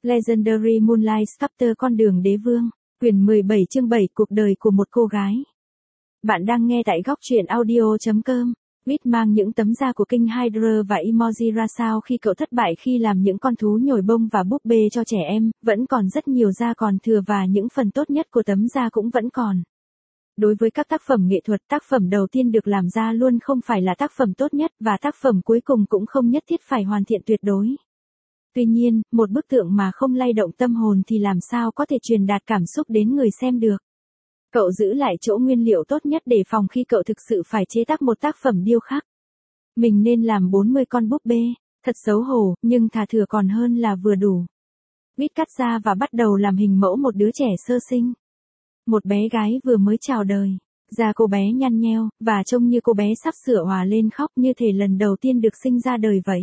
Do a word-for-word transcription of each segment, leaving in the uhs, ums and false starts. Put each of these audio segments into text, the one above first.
Legendary Moonlight Sculptor Con đường đế vương, quyển mười bảy chương bảy cuộc đời của một cô gái. Bạn đang nghe tại góc truyện audio.com. Reed mang những tấm da của King Hydra và emoji ra sao khi cậu thất bại khi làm những con thú nhồi bông và búp bê cho trẻ em, vẫn còn rất nhiều da còn thừa và những phần tốt nhất của tấm da cũng vẫn còn. Đối với các tác phẩm nghệ thuật, tác phẩm đầu tiên được làm ra luôn không phải là tác phẩm tốt nhất và tác phẩm cuối cùng cũng không nhất thiết phải hoàn thiện tuyệt đối. Tuy nhiên, một bức tượng mà không lay động tâm hồn thì làm sao có thể truyền đạt cảm xúc đến người xem được. Cậu giữ lại chỗ nguyên liệu tốt nhất để phòng khi cậu thực sự phải chế tác một tác phẩm điêu khắc. Mình nên làm bốn mươi con búp bê, thật xấu hổ, nhưng thà thừa còn hơn là vừa đủ. Reed cắt ra và bắt đầu làm hình mẫu một đứa trẻ sơ sinh. Một bé gái vừa mới chào đời. Da cô bé nhăn nheo, và trông như cô bé sắp sửa òa lên khóc như thể lần đầu tiên được sinh ra đời vậy.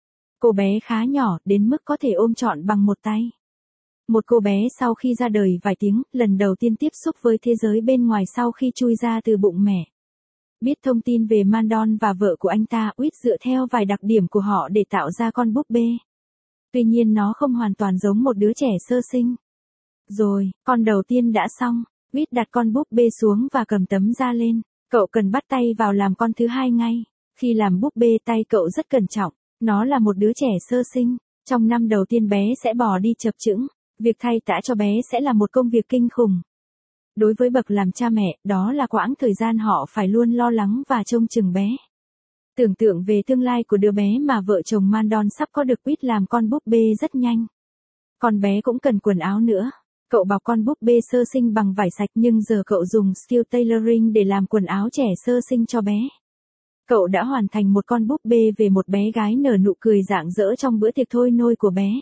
Cô bé khá nhỏ, đến mức có thể ôm trọn bằng một tay. Một cô bé sau khi ra đời vài tiếng, lần đầu tiên tiếp xúc với thế giới bên ngoài sau khi chui ra từ bụng mẹ. Biết thông tin về Mandon và vợ của anh ta, Reed dựa theo vài đặc điểm của họ để tạo ra con búp bê. Tuy nhiên nó không hoàn toàn giống một đứa trẻ sơ sinh. Rồi, con đầu tiên đã xong. Reed đặt con búp bê xuống và cầm tấm da lên. Cậu cần bắt tay vào làm con thứ hai ngay. Khi làm búp bê tay cậu rất cẩn trọng. Nó là một đứa trẻ sơ sinh. Trong năm đầu tiên bé sẽ bò đi chập chững. Việc thay tã cho bé sẽ là một công việc kinh khủng. Đối với bậc làm cha mẹ, đó là quãng thời gian họ phải luôn lo lắng và trông chừng bé. Tưởng tượng về tương lai của đứa bé mà vợ chồng Mandon sắp có được, Reed làm con búp bê rất nhanh. Con bé cũng cần quần áo nữa. Cậu bọc con búp bê sơ sinh bằng vải sạch nhưng giờ cậu dùng skill tailoring để làm quần áo trẻ sơ sinh cho bé. Cậu đã hoàn thành một con búp bê về một bé gái nở nụ cười rạng rỡ trong bữa tiệc thôi nôi của bé.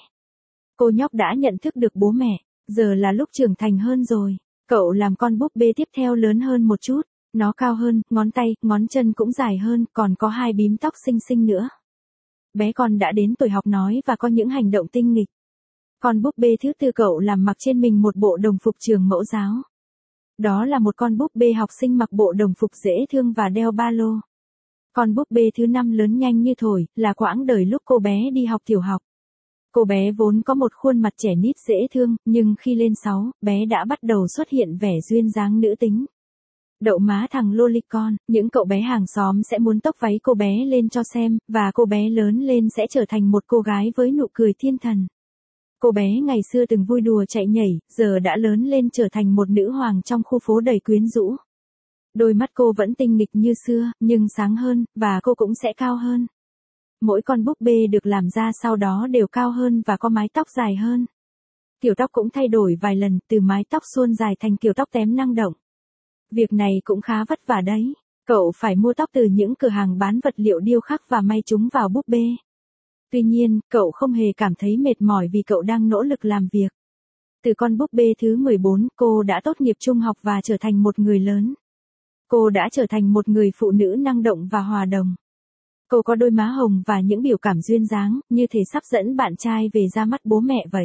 Cô nhóc đã nhận thức được bố mẹ, giờ là lúc trưởng thành hơn rồi. Cậu làm con búp bê tiếp theo lớn hơn một chút, nó cao hơn, ngón tay, ngón chân cũng dài hơn, còn có hai bím tóc xinh xinh nữa. Bé con đã đến tuổi học nói và có những hành động tinh nghịch. Con búp bê thứ tư cậu làm mặc trên mình một bộ đồng phục trường mẫu giáo. Đó là một con búp bê học sinh mặc bộ đồng phục dễ thương và đeo ba lô. Con búp bê thứ năm lớn nhanh như thổi, là quãng đời lúc cô bé đi học tiểu học. Cô bé vốn có một khuôn mặt trẻ nít dễ thương, nhưng khi lên sáu, bé đã bắt đầu xuất hiện vẻ duyên dáng nữ tính. Đậu má thằng Lolicon, những cậu bé hàng xóm sẽ muốn tốc váy cô bé lên cho xem, và cô bé lớn lên sẽ trở thành một cô gái với nụ cười thiên thần. Cô bé ngày xưa từng vui đùa chạy nhảy, giờ đã lớn lên trở thành một nữ hoàng trong khu phố đầy quyến rũ. Đôi mắt cô vẫn tinh nghịch như xưa, nhưng sáng hơn, và cô cũng sẽ cao hơn. Mỗi con búp bê được làm ra sau đó đều cao hơn và có mái tóc dài hơn. Kiểu tóc cũng thay đổi vài lần, từ mái tóc suôn dài thành kiểu tóc tém năng động. Việc này cũng khá vất vả đấy. Cậu phải mua tóc từ những cửa hàng bán vật liệu điêu khắc và may chúng vào búp bê. Tuy nhiên, cậu không hề cảm thấy mệt mỏi vì cậu đang nỗ lực làm việc. Từ con búp bê thứ mười bốn, cô đã tốt nghiệp trung học và trở thành một người lớn. Cô đã trở thành một người phụ nữ năng động và hòa đồng. Cô có đôi má hồng và những biểu cảm duyên dáng, như thể sắp dẫn bạn trai về ra mắt bố mẹ vậy.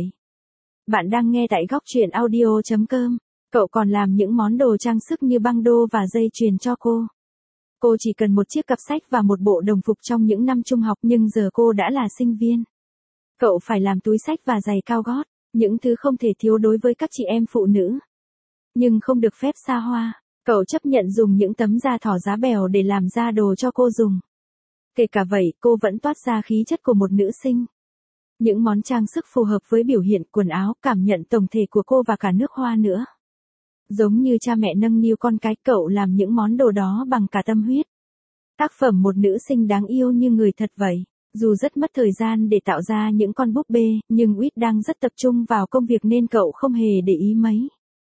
Bạn đang nghe tại góc truyện audio.com. Cậu còn làm những món đồ trang sức như băng đô và dây chuyền cho cô. Cô chỉ cần một chiếc cặp sách và một bộ đồng phục trong những năm trung học, nhưng giờ cô đã là sinh viên. Cậu phải làm túi xách và giày cao gót, những thứ không thể thiếu đối với các chị em phụ nữ. Nhưng không được phép xa hoa, cậu chấp nhận dùng những tấm da thỏ giá bèo để làm ra đồ cho cô dùng. Kể cả vậy, cô vẫn toát ra khí chất của một nữ sinh. Những món trang sức phù hợp với biểu hiện quần áo, cảm nhận tổng thể của cô và cả nước hoa nữa. Giống như cha mẹ nâng niu con cái, cậu làm những món đồ đó bằng cả tâm huyết. Tác phẩm một nữ sinh đáng yêu như người thật vậy. Dù rất mất thời gian để tạo ra những con búp bê, nhưng Reed đang rất tập trung vào công việc nên cậu không hề để ý mấy.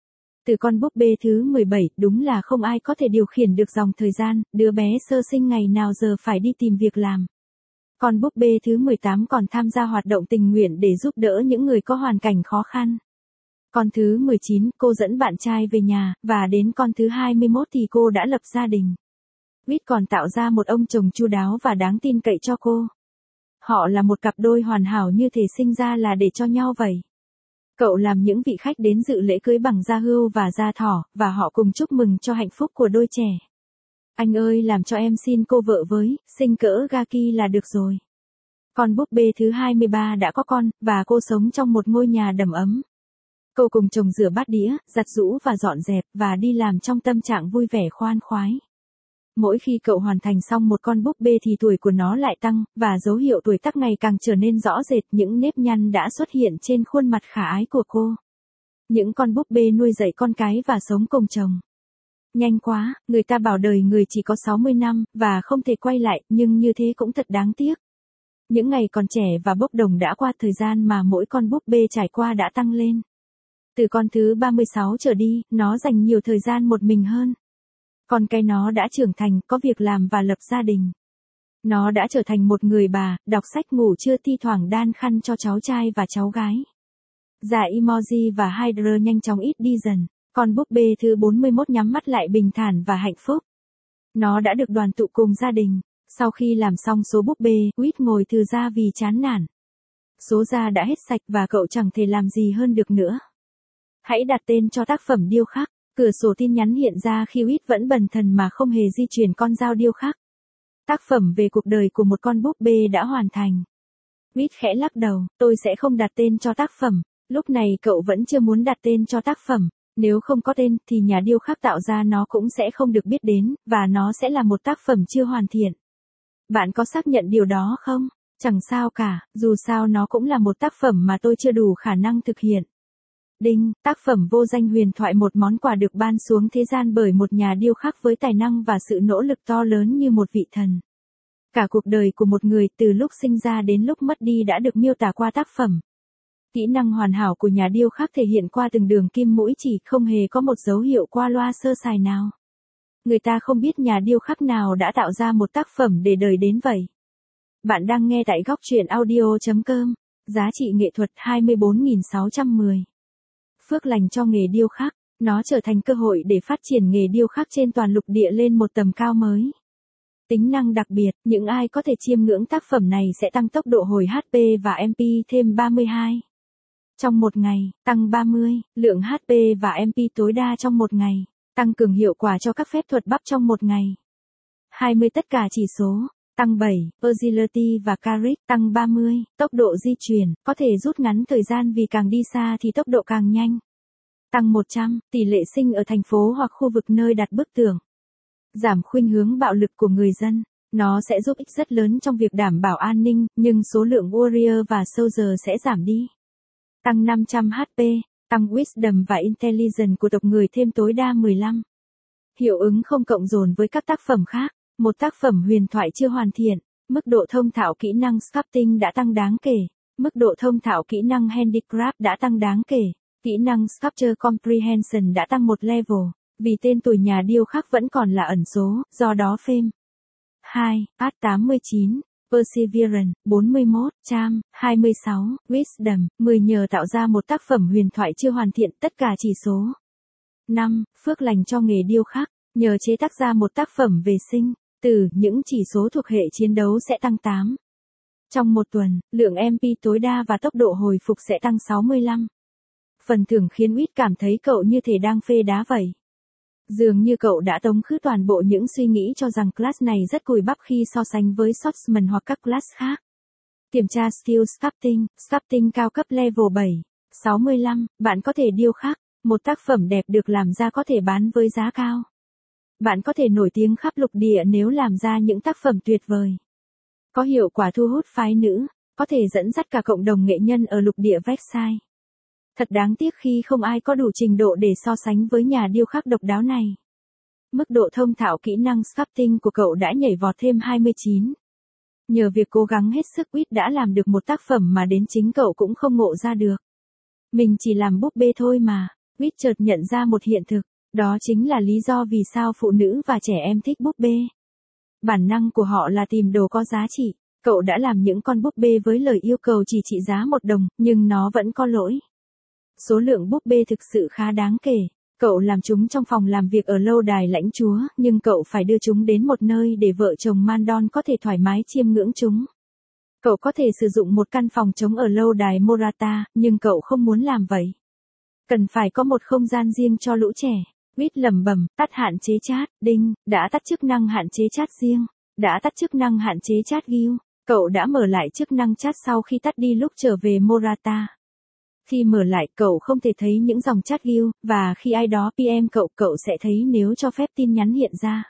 Từ con búp bê thứ mười bảy, đúng là không ai có thể điều khiển được dòng thời gian, đứa bé sơ sinh ngày nào giờ phải đi tìm việc làm. Con búp bê thứ mười tám còn tham gia hoạt động tình nguyện để giúp đỡ những người có hoàn cảnh khó khăn. Con thứ mười chín, cô dẫn bạn trai về nhà, và đến con thứ hai mươi mốt thì cô đã lập gia đình. Reed còn tạo ra một ông chồng chu đáo và đáng tin cậy cho cô. Họ là một cặp đôi hoàn hảo như thể sinh ra là để cho nhau vậy. Cậu làm những vị khách đến dự lễ cưới bằng da hươu và da thỏ, và họ cùng chúc mừng cho hạnh phúc của đôi trẻ. Anh ơi, làm cho em xin cô vợ với, sinh cỡ Gaki là được rồi. Con búp bê thứ hai mươi ba đã có con, và cô sống trong một ngôi nhà đầm ấm. Cô cùng chồng rửa bát đĩa, giặt giũ và dọn dẹp, và đi làm trong tâm trạng vui vẻ khoan khoái. Mỗi khi cậu hoàn thành xong một con búp bê thì tuổi của nó lại tăng, và dấu hiệu tuổi tác ngày càng trở nên rõ rệt. Những nếp nhăn đã xuất hiện trên khuôn mặt khả ái của cô. Những con búp bê nuôi dạy con cái và sống cùng chồng. Nhanh quá, người ta bảo đời người chỉ có sáu mươi năm, và không thể quay lại, nhưng như thế cũng thật đáng tiếc. Những ngày còn trẻ và bốc đồng đã qua, thời gian mà mỗi con búp bê trải qua đã tăng lên. Từ con thứ ba mươi sáu trở đi, nó dành nhiều thời gian một mình hơn. Con cái nó đã trưởng thành, có việc làm và lập gia đình. Nó đã trở thành một người bà, đọc sách, ngủ trưa, thi thoảng đan khăn cho cháu trai và cháu gái. Già Emoji và Hydra nhanh chóng ít đi dần. Con búp bê thứ bốn mươi mốt nhắm mắt lại bình thản và hạnh phúc. Nó đã được đoàn tụ cùng gia đình. Sau khi làm xong số búp bê, Quýt ngồi thư ra vì chán nản. Số da đã hết sạch và cậu chẳng thể làm gì hơn được nữa. Hãy đặt tên cho tác phẩm điêu khắc. Cửa sổ tin nhắn hiện ra khi Quýt vẫn bần thần mà không hề di chuyển con dao điêu khắc. Tác phẩm về cuộc đời của một con búp bê đã hoàn thành. Quýt khẽ lắc đầu, tôi sẽ không đặt tên cho tác phẩm. Lúc này cậu vẫn chưa muốn đặt tên cho tác phẩm. Nếu không có tên thì nhà điêu khắc tạo ra nó cũng sẽ không được biết đến, và nó sẽ là một tác phẩm chưa hoàn thiện. Bạn có xác nhận điều đó không? Chẳng sao cả, dù sao nó cũng là một tác phẩm mà tôi chưa đủ khả năng thực hiện. Đinh, tác phẩm vô danh huyền thoại, một món quà được ban xuống thế gian bởi một nhà điêu khắc với tài năng và sự nỗ lực to lớn như một vị thần. Cả cuộc đời của một người từ lúc sinh ra đến lúc mất đi đã được miêu tả qua tác phẩm. Kỹ năng hoàn hảo của nhà điêu khắc thể hiện qua từng đường kim mũi chỉ, không hề có một dấu hiệu qua loa sơ sài nào. Người ta không biết nhà điêu khắc nào đã tạo ra một tác phẩm để đời đến vậy. Bạn đang nghe tại góc truyện audio chấm com. Giá trị nghệ thuật hai mươi bốn nghìn sáu trăm mười. Phước lành cho nghề điêu khắc, nó trở thành cơ hội để phát triển nghề điêu khắc trên toàn lục địa lên một tầm cao mới. Tính năng đặc biệt, những ai có thể chiêm ngưỡng tác phẩm này sẽ tăng tốc độ hồi hát pê và em pê thêm ba mươi hai. Trong một ngày, tăng ba mươi, lượng hát pê và em pê tối đa trong một ngày, tăng cường hiệu quả cho các phép thuật bắp trong một ngày. hai mươi tất cả chỉ số, tăng bảy, agility và charisma, tăng ba mươi, tốc độ di chuyển, có thể rút ngắn thời gian vì càng đi xa thì tốc độ càng nhanh. Tăng một trăm, tỷ lệ sinh ở thành phố hoặc khu vực nơi đặt bức tường. Giảm khuynh hướng bạo lực của người dân. Nó sẽ giúp ích rất lớn trong việc đảm bảo an ninh, nhưng số lượng warrior và soldier sẽ giảm đi. Tăng năm trăm hát pê, tăng wisdom và intelligence của tộc người thêm tối đa mười lăm. Hiệu ứng không cộng dồn với các tác phẩm khác. Một tác phẩm huyền thoại chưa hoàn thiện. Mức độ thông thạo kỹ năng sculpting đã tăng đáng kể. Mức độ thông thạo kỹ năng handicraft đã tăng đáng kể. Kỹ năng sculpture comprehension đã tăng một level. Vì tên tuổi nhà điêu khắc vẫn còn là ẩn số, do đó phêm. hai. Art tám mươi chín. Perseverance, bốn mươi mốt, Charm, hai mươi sáu, Wisdom, mười nhờ tạo ra một tác phẩm huyền thoại chưa hoàn thiện tất cả chỉ số. năm. Phước lành cho nghề điêu khắc, nhờ chế tác ra một tác phẩm về sinh, tử, những chỉ số thuộc hệ chiến đấu sẽ tăng tám. Trong một tuần, lượng em pê tối đa và tốc độ hồi phục sẽ tăng sáu mươi lăm. Phần thưởng khiến Quýt cảm thấy cậu như thể đang phê đá vậy. Dường như cậu đã tống khứ toàn bộ những suy nghĩ cho rằng class này rất cùi bắp khi so sánh với Swordsman hoặc các class khác. Kiểm tra Skill Sculpting, Sculpting cao cấp level bảy, sáu mươi lăm, bạn có thể điêu khắc, một tác phẩm đẹp được làm ra có thể bán với giá cao. Bạn có thể nổi tiếng khắp lục địa nếu làm ra những tác phẩm tuyệt vời. Có hiệu quả thu hút phái nữ, có thể dẫn dắt cả cộng đồng nghệ nhân ở lục địa Versailles. Thật đáng tiếc khi không ai có đủ trình độ để so sánh với nhà điêu khắc độc đáo này. Mức độ thông thạo kỹ năng sculpting của cậu đã nhảy vọt thêm hai mươi chín. Nhờ việc cố gắng hết sức, Quýt đã làm được một tác phẩm mà đến chính cậu cũng không ngộ ra được. Mình chỉ làm búp bê thôi mà. Quýt chợt nhận ra một hiện thực, đó chính là lý do vì sao phụ nữ và trẻ em thích búp bê. Bản năng của họ là tìm đồ có giá trị. Cậu đã làm những con búp bê với lời yêu cầu chỉ trị giá một đồng, nhưng nó vẫn có lỗi. Số lượng búp bê thực sự khá đáng kể. Cậu làm chúng trong phòng làm việc ở lâu đài lãnh chúa, nhưng cậu phải đưa chúng đến một nơi để vợ chồng Mandon có thể thoải mái chiêm ngưỡng chúng. Cậu có thể sử dụng một căn phòng trống ở lâu đài Morata, nhưng cậu không muốn làm vậy. Cần phải có một không gian riêng cho lũ trẻ. Quýt lẩm bẩm, tắt hạn chế chat, đinh, đã tắt chức năng hạn chế chat riêng, đã tắt chức năng hạn chế chat view. Cậu đã mở lại chức năng chat sau khi tắt đi lúc trở về Morata. Khi mở lại, cậu không thể thấy những dòng chat view, và khi ai đó pê em cậu, cậu sẽ thấy nếu cho phép tin nhắn hiện ra.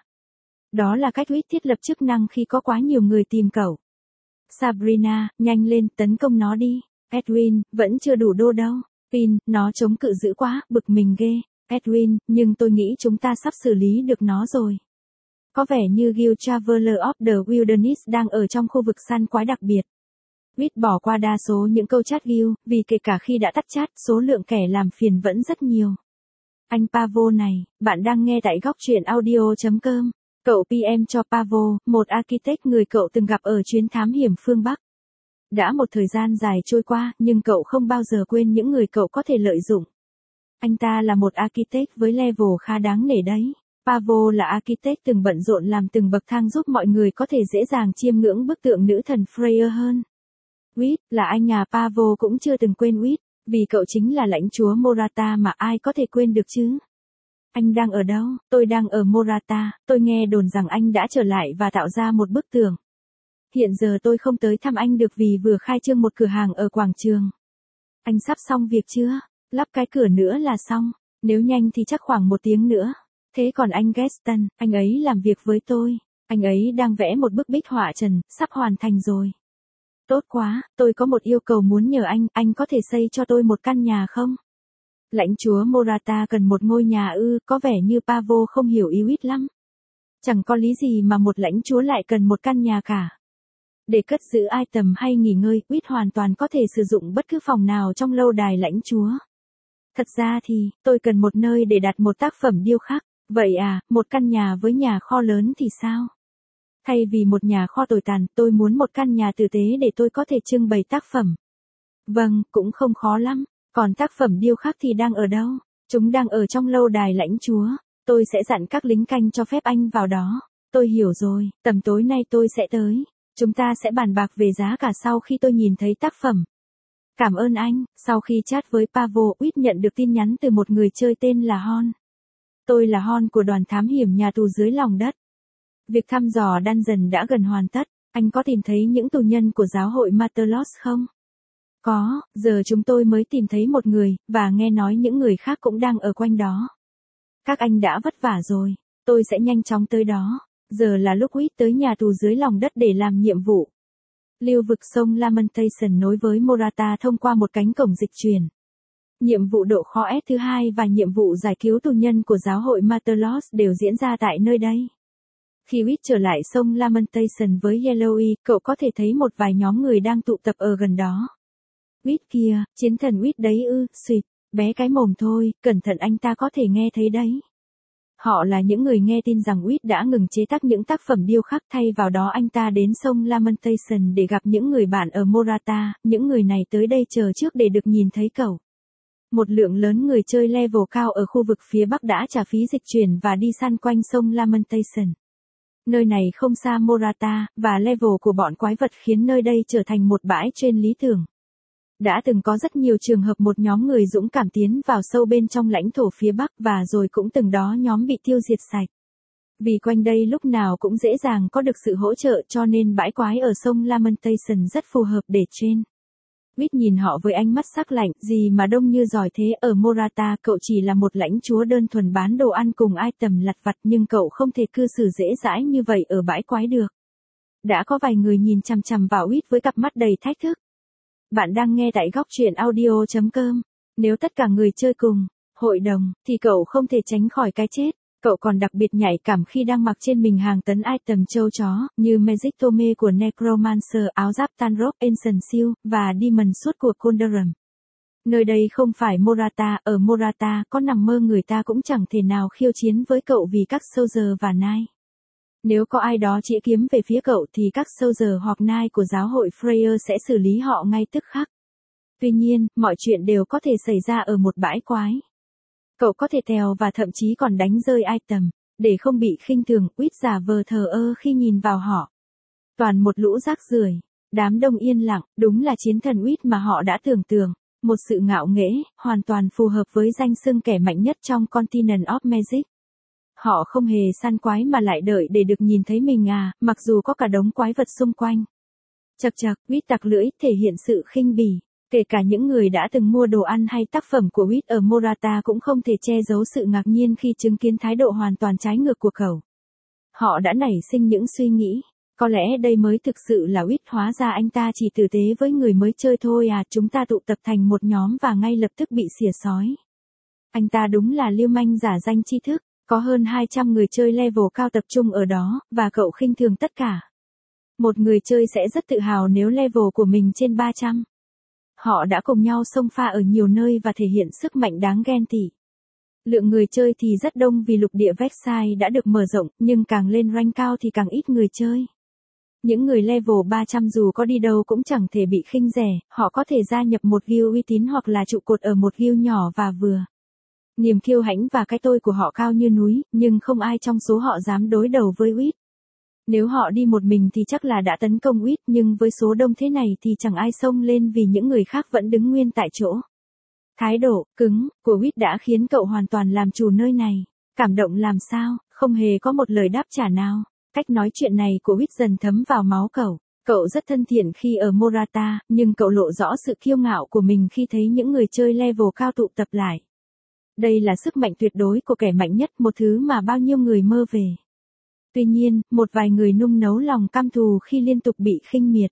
Đó là cách Quýt thiết lập chức năng khi có quá nhiều người tìm cậu. Sabrina, nhanh lên, tấn công nó đi. Edwin, vẫn chưa đủ đô đâu. Pin, nó chống cự dữ quá, bực mình ghê. Edwin, nhưng tôi nghĩ chúng ta sắp xử lý được nó rồi. Có vẻ như Guild Traveler of the Wilderness đang ở trong khu vực săn quái đặc biệt. Quýt bỏ qua đa số những câu chat view, vì kể cả khi đã tắt chat, số lượng kẻ làm phiền vẫn rất nhiều. Anh Pavo này, bạn đang nghe tại góc truyện audio chấm com. Cậu pê em cho Pavo, một architect người cậu từng gặp ở chuyến thám hiểm phương Bắc. Đã một thời gian dài trôi qua, nhưng cậu không bao giờ quên những người cậu có thể lợi dụng. Anh ta là một architect với level khá đáng nể đấy. Pavo là architect từng bận rộn làm từng bậc thang giúp mọi người có thể dễ dàng chiêm ngưỡng bức tượng nữ thần Freya hơn. Quýt, là anh nhà Pavo cũng chưa từng quên Quýt, vì cậu chính là lãnh chúa Morata mà ai có thể quên được chứ. Anh đang ở đâu? Tôi đang ở Morata, tôi nghe đồn rằng anh đã trở lại và tạo ra một bức tường. Hiện giờ tôi không tới thăm anh được vì vừa khai trương một cửa hàng ở quảng trường. Anh sắp xong việc chưa? Lắp cái cửa nữa là xong, nếu nhanh thì chắc khoảng một tiếng nữa. Thế còn anh Gaston, anh ấy làm việc với tôi, anh ấy đang vẽ một bức bích họa trần, sắp hoàn thành rồi. Tốt quá, tôi có một yêu cầu muốn nhờ anh, anh có thể xây cho tôi một căn nhà không? Lãnh chúa Morata cần một ngôi nhà ư, có vẻ như Pavo không hiểu ý Quýt lắm. Chẳng có lý gì mà một lãnh chúa lại cần một căn nhà cả. Để cất giữ item hay nghỉ ngơi, Quýt hoàn toàn có thể sử dụng bất cứ phòng nào trong lâu đài lãnh chúa. Thật ra thì, tôi cần một nơi để đặt một tác phẩm điêu khắc. Vậy à, một căn nhà với nhà kho lớn thì sao? Thay vì một nhà kho tồi tàn, tôi muốn một căn nhà tử tế để tôi có thể trưng bày tác phẩm. Vâng, cũng không khó lắm. Còn tác phẩm điêu khắc thì đang ở đâu? Chúng đang ở trong lâu đài lãnh chúa. Tôi sẽ dặn các lính canh cho phép anh vào đó. Tôi hiểu rồi, tầm tối nay tôi sẽ tới. Chúng ta sẽ bàn bạc về giá cả sau khi tôi nhìn thấy tác phẩm. Cảm ơn anh. Sau khi chat với Pavo, Quýt nhận được tin nhắn từ một người chơi tên là Hon. Tôi là Hon của đoàn thám hiểm nhà tù dưới lòng đất. Việc thăm dò dungeon đã gần hoàn tất. Anh có tìm thấy những tù nhân của giáo hội Matelos không? Có, giờ chúng tôi mới tìm thấy một người, và nghe nói những người khác cũng đang ở quanh đó. Các anh đã vất vả rồi, tôi sẽ nhanh chóng tới đó. Giờ là lúc Quýt tới nhà tù dưới lòng đất để làm nhiệm vụ. Lưu vực sông Lamentation nối với Morata thông qua một cánh cổng dịch chuyển. Nhiệm vụ độ khó S thứ hai và nhiệm vụ giải cứu tù nhân của giáo hội Matelos đều diễn ra tại nơi đây. Khi Quýt trở lại sông Lamentation với Yellowy, cậu có thể thấy một vài nhóm người đang tụ tập ở gần đó. Quýt kìa, chiến thần Quýt đấy ư, xuyệt, bé cái mồm thôi, cẩn thận anh ta có thể nghe thấy đấy. Họ là những người nghe tin rằng Quýt đã ngừng chế tác những tác phẩm điêu khắc, thay vào đó anh ta đến sông Lamentation để gặp những người bạn ở Morata, những người này tới đây chờ trước để được nhìn thấy cậu. Một lượng lớn người chơi level cao ở khu vực phía Bắc đã trả phí dịch chuyển và đi săn quanh sông Lamentation. Nơi này không xa Morata, và level của bọn quái vật khiến nơi đây trở thành một bãi trên lý tưởng. Đã từng có rất nhiều trường hợp một nhóm người dũng cảm tiến vào sâu bên trong lãnh thổ phía Bắc và rồi cũng từng đó nhóm bị tiêu diệt sạch. Vì quanh đây lúc nào cũng dễ dàng có được sự hỗ trợ cho nên bãi quái ở sông Lamentation rất phù hợp để train. Quýt nhìn họ với ánh mắt sắc lạnh, gì mà đông như giỏi thế, ở Morata cậu chỉ là một lãnh chúa đơn thuần bán đồ ăn cùng item lặt vặt, nhưng cậu không thể cư xử dễ dãi như vậy ở bãi quái được. Đã có vài người nhìn chằm chằm vào Quýt với cặp mắt đầy thách thức. Bạn đang nghe tại góc truyện audio chấm com. Nếu tất cả người chơi cùng hội đồng, thì cậu không thể tránh khỏi cái chết. Cậu còn đặc biệt nhạy cảm khi đang mặc trên mình hàng tấn item châu chó, như Magic Tome của Necromancer, áo giáp Tanrock, Ancient Seal, và Demon Sword của Condorum. Nơi đây không phải Morata, ở Morata có nằm mơ người ta cũng chẳng thể nào khiêu chiến với cậu vì các Soldier và Knight. Nếu có ai đó chĩa kiếm về phía cậu thì các Soldier hoặc Knight của giáo hội Freya sẽ xử lý họ ngay tức khắc. Tuy nhiên, mọi chuyện đều có thể xảy ra ở một bãi quái. Cậu có thể tèo và thậm chí còn đánh rơi item, để không bị khinh thường. Quýt giả vờ thờ ơ khi nhìn vào họ. Toàn một lũ rác rưởi, đám đông yên lặng, đúng là chiến thần Quýt mà họ đã tưởng tượng. Một sự ngạo nghễ, hoàn toàn phù hợp với danh xưng kẻ mạnh nhất trong Continent of Magic. Họ không hề săn quái mà lại đợi để được nhìn thấy mình à, mặc dù có cả đống quái vật xung quanh. Chậc chậc, Wit tặc lưỡi, thể hiện sự khinh bỉ. Kể cả những người đã từng mua đồ ăn hay tác phẩm của Wit ở Morata cũng không thể che giấu sự ngạc nhiên khi chứng kiến thái độ hoàn toàn trái ngược của cậu. Họ đã nảy sinh những suy nghĩ. Có lẽ đây mới thực sự là Wit, hóa ra anh ta chỉ tử tế với người mới chơi thôi à, chúng ta tụ tập thành một nhóm và ngay lập tức bị xỉa xói. Anh ta đúng là lưu manh giả danh tri thức, có hơn hai trăm người chơi level cao tập trung ở đó, và cậu khinh thường tất cả. Một người chơi sẽ rất tự hào nếu level của mình trên ba trăm. Họ đã cùng nhau xông pha ở nhiều nơi và thể hiện sức mạnh đáng ghen tị. Lượng người chơi thì rất đông vì lục địa Vexai đã được mở rộng, nhưng càng lên rank cao thì càng ít người chơi. Những người level ba trăm dù có đi đâu cũng chẳng thể bị khinh rẻ, họ có thể gia nhập một guild uy tín hoặc là trụ cột ở một guild nhỏ và vừa. Niềm kiêu hãnh và cái tôi của họ cao như núi, nhưng không ai trong số họ dám đối đầu với Wit. Nếu họ đi một mình thì chắc là đã tấn công Wit, nhưng với số đông thế này thì chẳng ai xông lên vì những người khác vẫn đứng nguyên tại chỗ. Thái độ cứng của Wit đã khiến cậu hoàn toàn làm chủ nơi này. Cảm động làm sao, không hề có một lời đáp trả nào. Cách nói chuyện này của Wit dần thấm vào máu cậu. Cậu rất thân thiện khi ở Morata, nhưng cậu lộ rõ sự kiêu ngạo của mình khi thấy những người chơi level cao tụ tập lại. Đây là sức mạnh tuyệt đối của kẻ mạnh nhất, một thứ mà bao nhiêu người mơ về. Tuy nhiên, một vài người nung nấu lòng căm thù khi liên tục bị khinh miệt.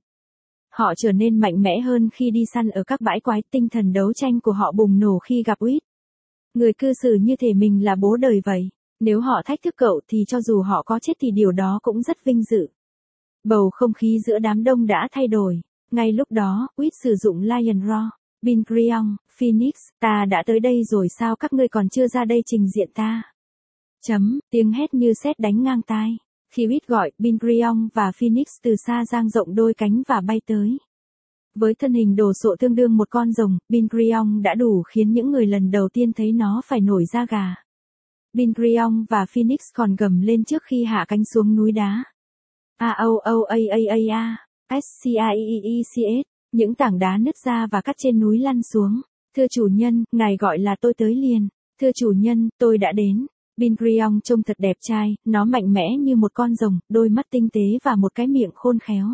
Họ trở nên mạnh mẽ hơn khi đi săn ở các bãi quái, tinh thần đấu tranh của họ bùng nổ khi gặp Wit. Người cư xử như thể mình là bố đời vậy. Nếu họ thách thức cậu thì cho dù họ có chết thì điều đó cũng rất vinh dự. Bầu không khí giữa đám đông đã thay đổi. Ngay lúc đó, Wit sử dụng Lion Roar. Bin Kriong, Phoenix, ta đã tới đây rồi sao các ngươi còn chưa ra đây trình diện ta? Chấm, tiếng hét như sét đánh ngang tai. Khi Wit gọi, Bin Kriong và Phoenix từ xa dang rộng đôi cánh và bay tới. Với thân hình đồ sộ tương đương một con rồng, Bin Kriong đã đủ khiến những người lần đầu tiên thấy nó phải nổi da gà. Bin Kriong và Phoenix còn gầm lên trước khi hạ cánh xuống núi đá. A O O A A A A, S C I E E C S, những tảng đá nứt ra và cắt trên núi lăn xuống. Thưa chủ nhân, ngài gọi là tôi tới liền. Thưa chủ nhân, tôi đã đến. Bin Kriong trông thật đẹp trai, nó mạnh mẽ như một con rồng, đôi mắt tinh tế và một cái miệng khôn khéo.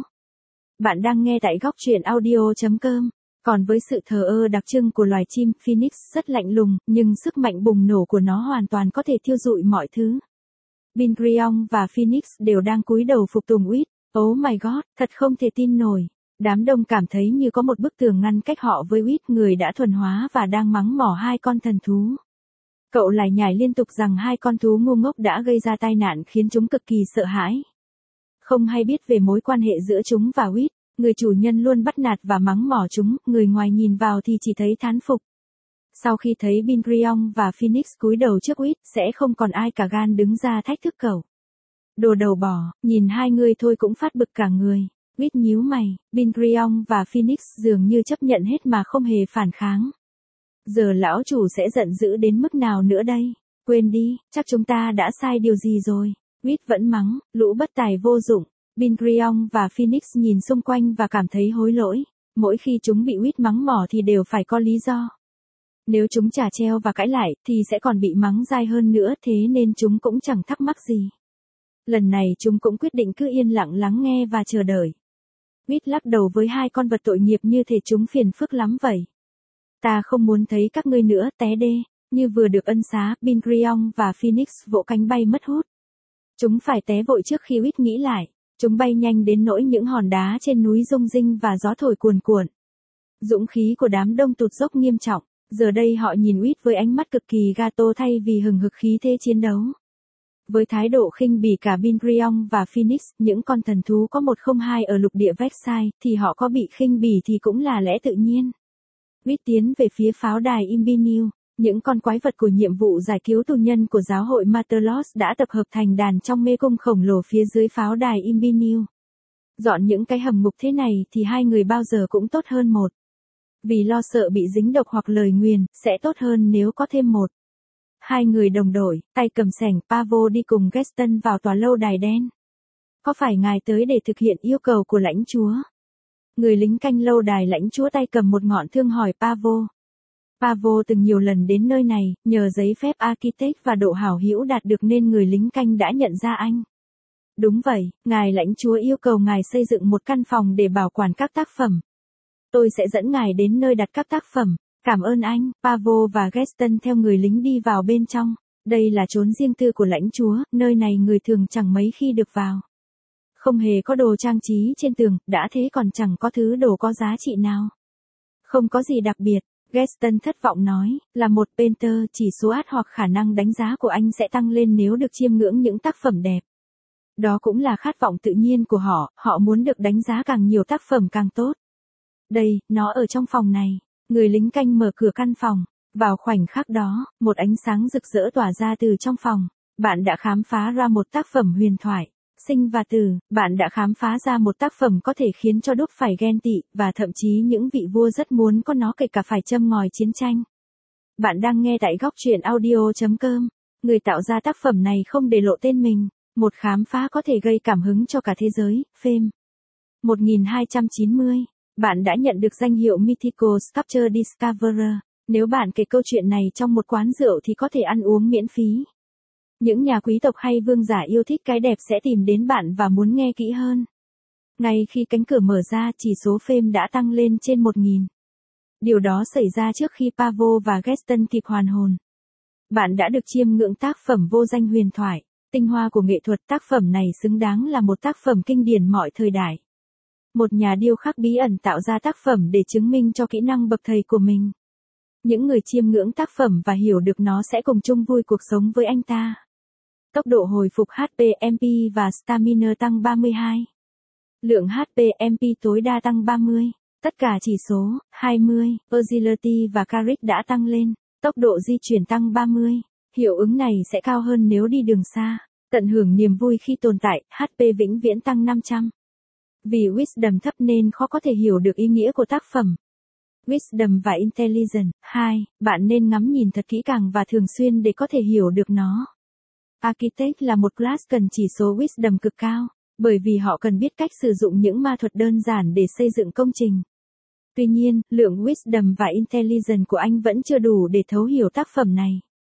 Bạn đang nghe tại góc truyện audio chấm com. Còn với sự thờ ơ đặc trưng của loài chim, Phoenix rất lạnh lùng, nhưng sức mạnh bùng nổ của nó hoàn toàn có thể thiêu rụi mọi thứ. Bin Kriong và Phoenix đều đang cúi đầu phục tùng Wit. Oh my god, thật không thể tin nổi. Đám đông cảm thấy như có một bức tường ngăn cách họ với Wit, người đã thuần hóa và đang mắng mỏ hai con thần thú. Cậu lại nhải liên tục rằng hai con thú ngu ngốc đã gây ra tai nạn khiến chúng cực kỳ sợ hãi. Không hay biết về mối quan hệ giữa chúng và Wit, người chủ nhân luôn bắt nạt và mắng mỏ chúng, người ngoài nhìn vào thì chỉ thấy thán phục. Sau khi thấy Bin Kriong và Phoenix cúi đầu trước Wit, sẽ không còn ai cả gan đứng ra thách thức cậu. Đồ đầu bò, nhìn hai người thôi cũng phát bực cả người. Wit nhíu mày, Bin Kriong và Phoenix dường như chấp nhận hết mà không hề phản kháng. Giờ lão chủ sẽ giận dữ đến mức nào nữa đây? Quên đi, chắc chúng ta đã sai điều gì rồi. Wit vẫn mắng, lũ bất tài vô dụng. Bin Kriong và Phoenix nhìn xung quanh và cảm thấy hối lỗi. Mỗi khi chúng bị Wit mắng mỏ thì đều phải có lý do. Nếu chúng chả treo và cãi lại thì sẽ còn bị mắng dai hơn nữa, thế nên chúng cũng chẳng thắc mắc gì. Lần này chúng cũng quyết định cứ yên lặng lắng nghe và chờ đợi. Wit lắc đầu với hai con vật tội nghiệp như thể chúng phiền phức lắm vậy. Ta không muốn thấy các ngươi nữa, té đê. Như vừa được ân xá, Bin Kriong và Phoenix vỗ cánh bay mất hút. Chúng phải té vội trước khi Wit nghĩ lại. Chúng bay nhanh đến nỗi những hòn đá trên núi rung rinh và gió thổi cuồn cuộn. Dũng khí của đám đông tụt dốc nghiêm trọng. Giờ đây họ nhìn Wit với ánh mắt cực kỳ gato thay vì hừng hực khí thế chiến đấu. Với thái độ khinh bỉ cả Bin Kriong và Phoenix, những con thần thú có một không hai ở lục địa Vexai, thì họ có bị khinh bỉ thì cũng là lẽ tự nhiên. Wit tiến về phía pháo đài Imbiniu. Những con quái vật của nhiệm vụ giải cứu tù nhân của giáo hội Materlos đã tập hợp thành đàn trong mê cung khổng lồ phía dưới pháo đài Imbiniu. Dọn những cái hầm ngục thế này thì hai người bao giờ cũng tốt hơn một. Vì lo sợ bị dính độc hoặc lời nguyền, sẽ tốt hơn nếu có thêm một. Hai người đồng đội, tay cầm sẻng, Pavo đi cùng Gaston vào tòa lâu đài đen. Có phải ngài tới để thực hiện yêu cầu của lãnh chúa? Người lính canh lâu đài lãnh chúa tay cầm một ngọn thương hỏi Pavo. Pavo từng nhiều lần đến nơi này, nhờ giấy phép architect và độ hảo hữu đạt được nên người lính canh đã nhận ra anh. Đúng vậy, ngài lãnh chúa yêu cầu ngài xây dựng một căn phòng để bảo quản các tác phẩm. Tôi sẽ dẫn ngài đến nơi đặt các tác phẩm. Cảm ơn anh. Pavo và Gaston theo người lính đi vào bên trong. Đây là chốn riêng tư của lãnh chúa, nơi này người thường chẳng mấy khi được vào. Không hề có đồ trang trí trên tường, đã thế còn chẳng có thứ đồ có giá trị nào. Không có gì đặc biệt. Gaston thất vọng nói, là một painter, chỉ số art hoặc khả năng đánh giá của anh sẽ tăng lên nếu được chiêm ngưỡng những tác phẩm đẹp. Đó cũng là khát vọng tự nhiên của họ, họ muốn được đánh giá càng nhiều tác phẩm càng tốt. Đây, nó ở trong phòng này. Người lính canh mở cửa căn phòng. Vào khoảnh khắc đó, một ánh sáng rực rỡ tỏa ra từ trong phòng. Bạn đã khám phá ra một tác phẩm huyền thoại. Sinh và tử, bạn đã khám phá ra một tác phẩm có thể khiến cho đúc phải ghen tị, và thậm chí những vị vua rất muốn có nó kể cả phải châm ngòi chiến tranh. Bạn đang nghe tại góc truyện audio chấm com. Người tạo ra tác phẩm này không để lộ tên mình. Một khám phá có thể gây cảm hứng cho cả thế giới, phim. một nghìn hai trăm chín mươi. Bạn đã nhận được danh hiệu Mythical Sculpture Discoverer. Nếu bạn kể câu chuyện này trong một quán rượu thì có thể ăn uống miễn phí. Những nhà quý tộc hay vương giả yêu thích cái đẹp sẽ tìm đến bạn và muốn nghe kỹ hơn. Ngay khi cánh cửa mở ra, chỉ số phim đã tăng lên trên một nghìn. Điều đó xảy ra trước khi Pavo và Gaston kịp hoàn hồn. Bạn đã được chiêm ngưỡng tác phẩm vô danh huyền thoại, tinh hoa của nghệ thuật. Tác phẩm này xứng đáng là một tác phẩm kinh điển mọi thời đại. Một nhà điêu khắc bí ẩn tạo ra tác phẩm để chứng minh cho kỹ năng bậc thầy của mình. Những người chiêm ngưỡng tác phẩm và hiểu được nó sẽ cùng chung vui cuộc sống với anh ta. Tốc độ hồi phục hát pê em pê và stamina tăng ba mươi hai. Lượng hát pê em pê tối đa tăng ba mươi. Tất cả chỉ số, hai mươi, agility và charisma đã tăng lên. Tốc độ di chuyển tăng ba mươi. Hiệu ứng này sẽ cao hơn nếu đi đường xa. Tận hưởng niềm vui khi tồn tại, hát pê vĩnh viễn tăng năm trăm. Vì wisdom thấp nên khó có thể hiểu được ý nghĩa của tác phẩm. Wisdom và intelligence. hai. Bạn nên ngắm nhìn thật kỹ càng và thường xuyên để có thể hiểu được nó. Architect là một class cần chỉ số wisdom cực cao, bởi vì họ cần biết cách sử dụng những ma thuật đơn giản để xây dựng công trình. Tuy nhiên, lượng wisdom và intelligence của anh vẫn chưa đủ để thấu hiểu tác phẩm này.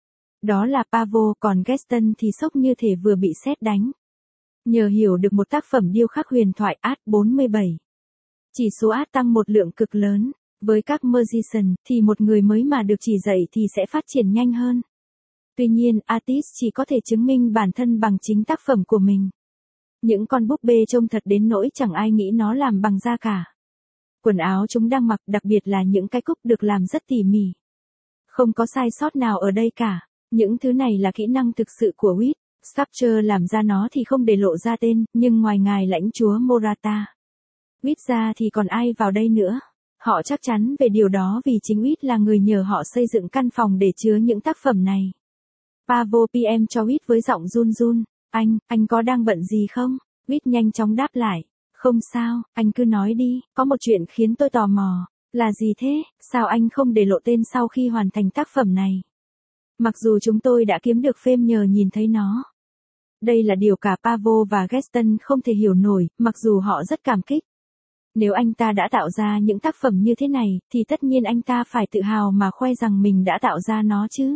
Đó là Pavo, còn Gaston thì sốc như thể vừa bị sét đánh. Nhờ hiểu được một tác phẩm điêu khắc huyền thoại art bốn mươi bảy. Chỉ số art tăng một lượng cực lớn. Với các magician thì một người mới mà được chỉ dạy thì sẽ phát triển nhanh hơn. Tuy nhiên, artist chỉ có thể chứng minh bản thân bằng chính tác phẩm của mình. Những con búp bê trông thật đến nỗi chẳng ai nghĩ nó làm bằng da cả. Quần áo chúng đang mặc, đặc biệt là những cái cúc, được làm rất tỉ mỉ. Không có sai sót nào ở đây cả. Những thứ này là kỹ năng thực sự của Wit. Sculpture làm ra nó thì không để lộ ra tên, nhưng ngoài ngài lãnh chúa Morata Wit ra thì còn ai vào đây nữa. Họ chắc chắn về điều đó vì chính Wit là người nhờ họ xây dựng căn phòng để chứa những tác phẩm này. Pavo pê em cho Wit với giọng run run. Anh, anh có đang bận gì không? Wit nhanh chóng đáp lại. Không sao, anh cứ nói đi, có một chuyện khiến tôi tò mò. Là gì thế, sao anh không để lộ tên sau khi hoàn thành tác phẩm này? Mặc dù chúng tôi đã kiếm được phim nhờ nhìn thấy nó. Đây là điều cả Pavo và Gaston không thể hiểu nổi, mặc dù họ rất cảm kích. Nếu anh ta đã tạo ra những tác phẩm như thế này, thì tất nhiên anh ta phải tự hào mà khoe rằng mình đã tạo ra nó chứ.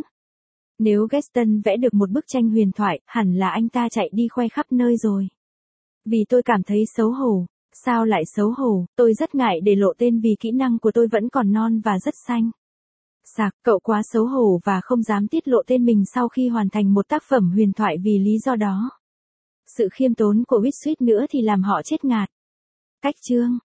Nếu Gaston vẽ được một bức tranh huyền thoại, hẳn là anh ta chạy đi khoe khắp nơi rồi. Vì tôi cảm thấy xấu hổ. Sao lại xấu hổ, tôi rất ngại để lộ tên vì kỹ năng của tôi vẫn còn non và rất xanh. Sạc, cậu quá xấu hổ và không dám tiết lộ tên mình sau khi hoàn thành một tác phẩm huyền thoại vì lý do đó. Sự khiêm tốn của Wit suýt nữa thì làm họ chết ngạt. Cách chương